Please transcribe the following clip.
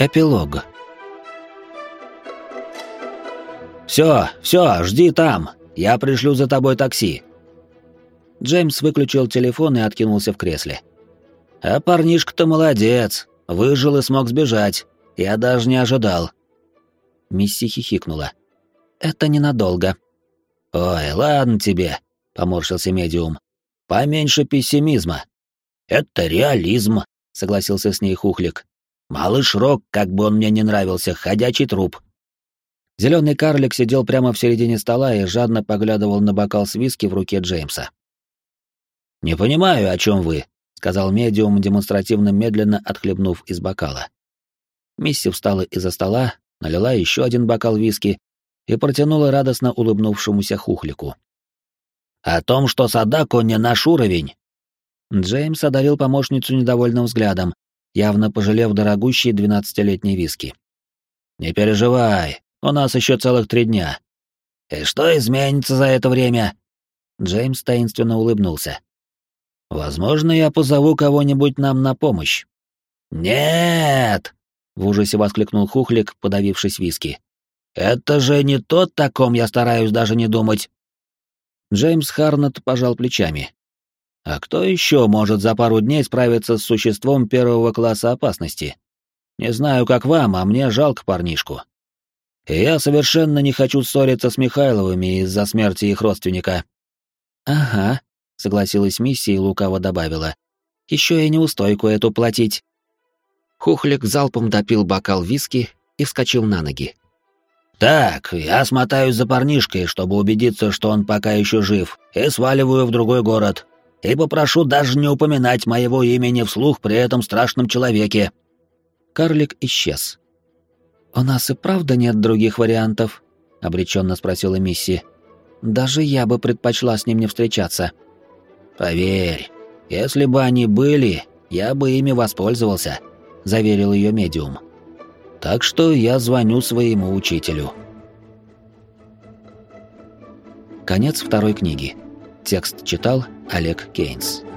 Эпилог. «Все, жди там. Я пришлю за тобой такси». Джеймс выключил телефон и откинулся в кресле. «А парнишка-то молодец. Выжил и смог сбежать. Я даже не ожидал». Мисси хихикнула. «Это ненадолго». «Ой, ладно тебе», — поморщился медиум. «Поменьше пессимизма». «Это реализм», — согласился с ней Хухлик. «Малыш Рок, как бы он мне не нравился, ходячий труп». Зеленый карлик сидел прямо в середине стола и жадно поглядывал на бокал с виски в руке Джеймса. «Не понимаю, о чем вы», — сказал медиум, демонстративно медленно отхлебнув из бокала. Мисси встала из-за стола, налила еще один бокал виски и протянула радостно улыбнувшемуся Хухлику. «О том, что Садако не наш уровень». Джеймс одарил помощницу недовольным взглядом, явно пожалев дорогущий 12-летний виски. «Не переживай, у нас еще целых 3 дня». «И что изменится за это время?» Джеймс таинственно улыбнулся. «Возможно, я позову кого-нибудь нам на помощь». «Нет!» — в ужасе воскликнул Хухлик, подавившись виски. «Это же не тот, о ком я стараюсь даже не думать». Джеймс Харнет пожал плечами. «А кто еще может за пару дней справиться с существом 1-го класса опасности? Не знаю, как вам, а мне жалко парнишку. И я совершенно не хочу ссориться с Михайловыми из-за смерти их родственника». «Ага», — согласилась Мисси и лукаво добавила. «Еще и неустойку эту платить». Хухлик залпом допил бокал виски и вскочил на ноги. «Так, я смотаюсь за парнишкой, чтобы убедиться, что он пока еще жив, и сваливаю в другой город. И попрошу даже не упоминать моего имени вслух при этом страшном человеке». Карлик исчез. «У нас и правда нет других вариантов?» — обреченно спросила Мисси. «Даже я бы предпочла с ним не встречаться». «Поверь, если бы они были, я бы ими воспользовался», — заверил ее медиум. «Так что я звоню своему учителю». Конец 2 книги. Текст читал Олег Кейнс.